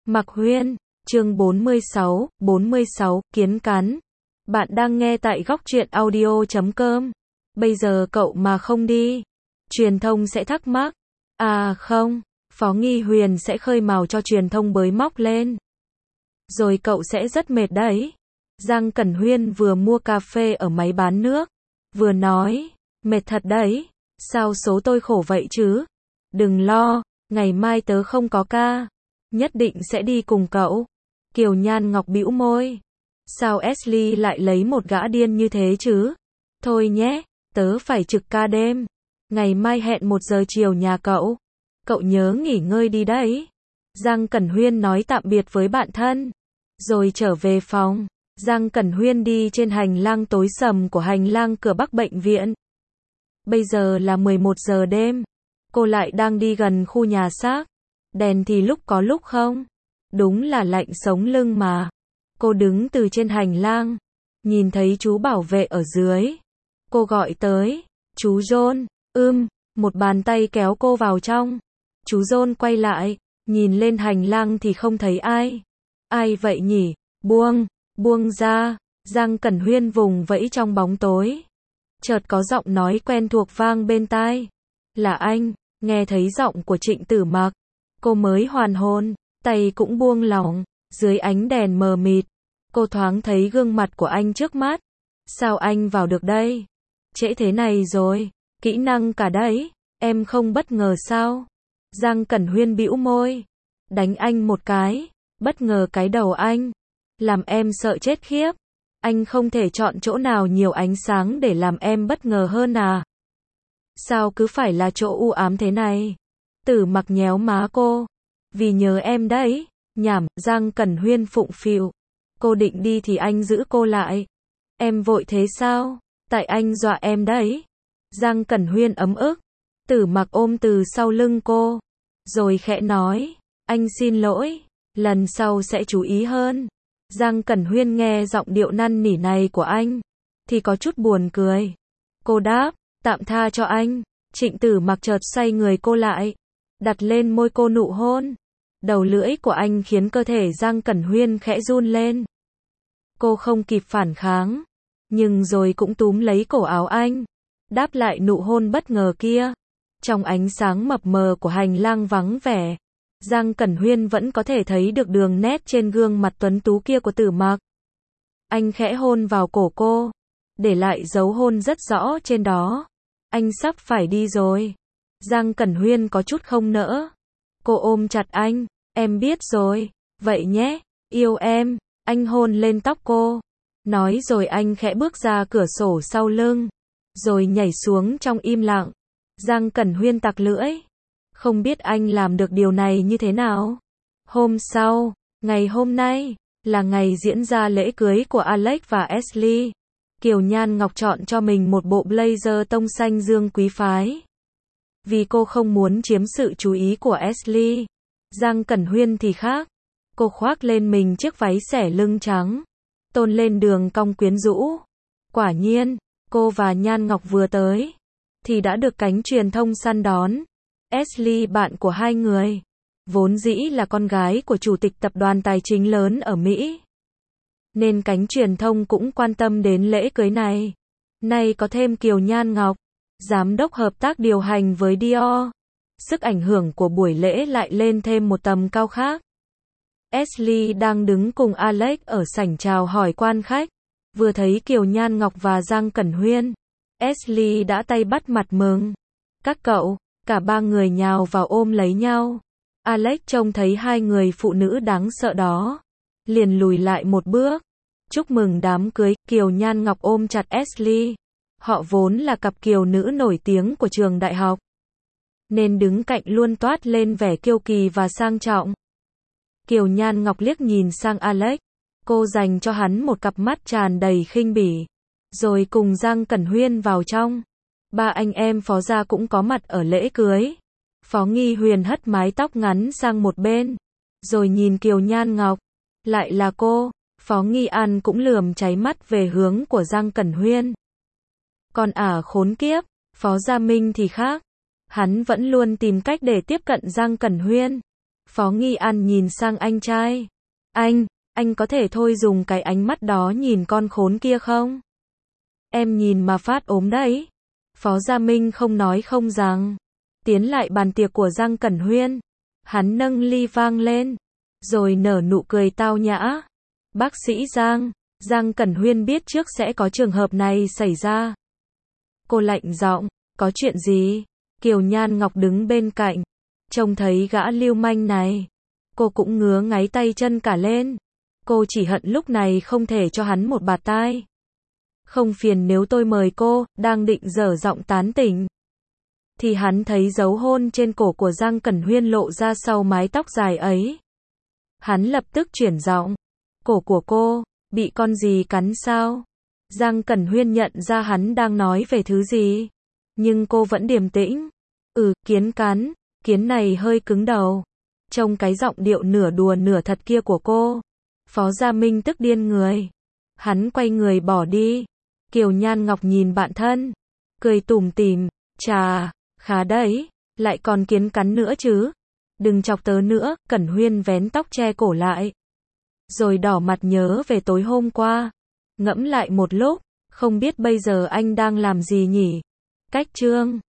Mạc Huyên, chương 46, kiến cắn. Bạn đang nghe tại góc truyện audio.com. Bây giờ cậu mà không đi, truyền thông sẽ thắc mắc. À không, Phó Nghi Huyền sẽ khơi mào cho truyền thông bới móc lên. Rồi cậu sẽ rất mệt đấy. Giang Cẩn Huyên vừa mua cà phê ở máy bán nước, vừa nói, mệt thật đấy, sao số tôi khổ vậy chứ? Đừng lo, ngày mai tớ không có ca, nhất định sẽ đi cùng cậu. Kiều Nhan Ngọc bĩu môi. Sao Ashley lại lấy một gã điên như thế chứ? Thôi nhé, tớ phải trực ca đêm. Ngày mai hẹn 1 giờ chiều nhà cậu. Cậu nhớ nghỉ ngơi đi đấy. Giang Cẩn Huyên nói tạm biệt với bạn thân, rồi trở về phòng. Giang Cẩn Huyên đi trên hành lang tối sầm của hành lang cửa Bắc bệnh viện. Bây giờ là 11 giờ đêm. Cô lại đang đi gần khu nhà xác. Đèn thì lúc có lúc không. Đúng là lạnh sống lưng mà. Cô đứng từ trên hành lang, nhìn thấy chú bảo vệ ở dưới. Cô gọi tới, chú John. Một bàn tay kéo cô vào trong. Chú John quay lại, nhìn lên hành lang thì không thấy ai. Ai vậy nhỉ? Buông ra. Giang Cẩn Huyên vùng vẫy trong bóng tối. Chợt có giọng nói quen thuộc vang bên tai. Là anh. Nghe thấy giọng của Trịnh Tử Mặc, cô mới hoàn hồn, tay cũng buông lỏng. Dưới ánh đèn mờ mịt, cô thoáng thấy gương mặt của anh trước mắt. Sao anh vào được đây? Trễ thế này rồi, kỹ năng cả đấy, em không bất ngờ sao? Giang Cẩn Huyên bĩu môi, đánh anh một cái, bất ngờ cái đầu anh, làm em sợ chết khiếp. Anh không thể chọn chỗ nào nhiều ánh sáng để làm em bất ngờ hơn à? Sao cứ phải là chỗ u ám thế này? Tử Mặc nhéo má cô, vì nhớ em đấy. Nhảm. Giang Cẩn Huyên phụng phịu. Cô định đi thì anh giữ cô lại. Em vội thế sao? Tại anh dọa em đấy. Giang Cẩn Huyên ấm ức. Tử Mặc ôm từ sau lưng cô, rồi khẽ nói, anh xin lỗi, lần sau sẽ chú ý hơn. Giang Cẩn Huyên nghe giọng điệu năn nỉ này của anh, thì có chút buồn cười. Cô đáp, tạm tha cho anh. Trịnh Tử Mặc chợt xoay người cô lại, đặt lên môi cô nụ hôn. Đầu lưỡi của anh khiến cơ thể Giang Cẩn Huyên khẽ run lên. Cô không kịp phản kháng, nhưng rồi cũng túm lấy cổ áo anh, đáp lại nụ hôn bất ngờ kia. Trong ánh sáng mập mờ của hành lang vắng vẻ, Giang Cẩn Huyên vẫn có thể thấy được đường nét trên gương mặt tuấn tú kia của Tử Mặc. Anh khẽ hôn vào cổ cô, để lại dấu hôn rất rõ trên đó. Anh sắp phải đi rồi. Giang Cẩn Huyên có chút không nỡ. Cô ôm chặt anh, em biết rồi, vậy nhé, yêu em. Anh hôn lên tóc cô, nói rồi anh khẽ bước ra cửa sổ sau lưng, rồi nhảy xuống trong im lặng. Giang Cẩn Huyên tặc lưỡi, không biết anh làm được điều này như thế nào. Hôm sau, ngày hôm nay, là ngày diễn ra lễ cưới của Alex và Ashley. Kiều Nhan Ngọc chọn cho mình một bộ blazer tông xanh dương quý phái, vì cô không muốn chiếm sự chú ý của Ashley. Giang Cẩn Huyên thì khác. Cô khoác lên mình chiếc váy xẻ lưng trắng, tôn lên đường cong quyến rũ. Quả nhiên, cô và Nhan Ngọc vừa tới, thì đã được cánh truyền thông săn đón. Ashley, bạn của hai người, vốn dĩ là con gái của chủ tịch tập đoàn tài chính lớn ở Mỹ, nên cánh truyền thông cũng quan tâm đến lễ cưới này. Nay có thêm Kiều Nhan Ngọc, giám đốc hợp tác điều hành với Dior. Sức ảnh hưởng của buổi lễ lại lên thêm một tầm cao khác. Ashley đang đứng cùng Alex ở sảnh chào hỏi quan khách. Vừa thấy Kiều Nhan Ngọc và Giang Cẩn Huyên, Ashley đã tay bắt mặt mừng. Các cậu, cả ba người nhào vào ôm lấy nhau. Alex trông thấy hai người phụ nữ đáng sợ đó, liền lùi lại một bước. Chúc mừng đám cưới. Kiều Nhan Ngọc ôm chặt Ashley. Họ vốn là cặp kiều nữ nổi tiếng của trường đại học, nên đứng cạnh luôn toát lên vẻ kiêu kỳ và sang trọng. Kiều Nhan Ngọc liếc nhìn sang Alex, cô dành cho hắn một cặp mắt tràn đầy khinh bỉ, rồi cùng Giang Cẩn Huyên vào trong. Ba anh em Phó gia cũng có mặt ở lễ cưới. Phó Nghi Huyền hất mái tóc ngắn sang một bên, rồi nhìn Kiều Nhan Ngọc. Lại là cô. Phó Nghi An cũng lườm cháy mắt về hướng của Giang Cẩn Huyên. Còn khốn kiếp, Phó Gia Minh thì khác. Hắn vẫn luôn tìm cách để tiếp cận Giang Cẩn Huyên. Phó Nghi An nhìn sang anh trai. Anh có thể thôi dùng cái ánh mắt đó nhìn con khốn kia không? Em nhìn mà phát ốm đấy. Phó Gia Minh không nói không rằng. Tiến lại bàn tiệc của Giang Cẩn Huyên. Hắn nâng ly vang lên. Rồi nở nụ cười tao nhã. Bác sĩ Giang Cẩn Huyên biết trước sẽ có trường hợp này xảy ra. Cô lạnh giọng, có chuyện gì? Kiều Nhan Ngọc đứng bên cạnh. Trông thấy gã lưu manh này. Cô cũng ngứa ngáy tay chân cả lên. Cô chỉ hận lúc này không thể cho hắn một bạt tai. Không phiền nếu tôi mời cô, đang định dở giọng tán tỉnh. Thì hắn thấy dấu hôn trên cổ của Giang Cẩn Huyên lộ ra sau mái tóc dài ấy. Hắn lập tức chuyển giọng. Cổ của cô, bị con gì cắn sao? Giang Cẩn Huyên nhận ra hắn đang nói về thứ gì. Nhưng cô vẫn điềm tĩnh. Kiến cắn, kiến này hơi cứng đầu. Trong cái giọng điệu nửa đùa nửa thật kia của cô. Phó Gia Minh tức điên người. Hắn quay người bỏ đi. Kiều Nhan Ngọc nhìn bạn thân. Cười tủm tỉm. Chà, khá đấy. Lại còn kiến cắn nữa chứ. Đừng chọc tớ nữa. Cẩn Huyên vén tóc che cổ lại. Rồi đỏ mặt nhớ về tối hôm qua. Ngẫm lại một lúc. Không biết bây giờ anh đang làm gì nhỉ? Cách chương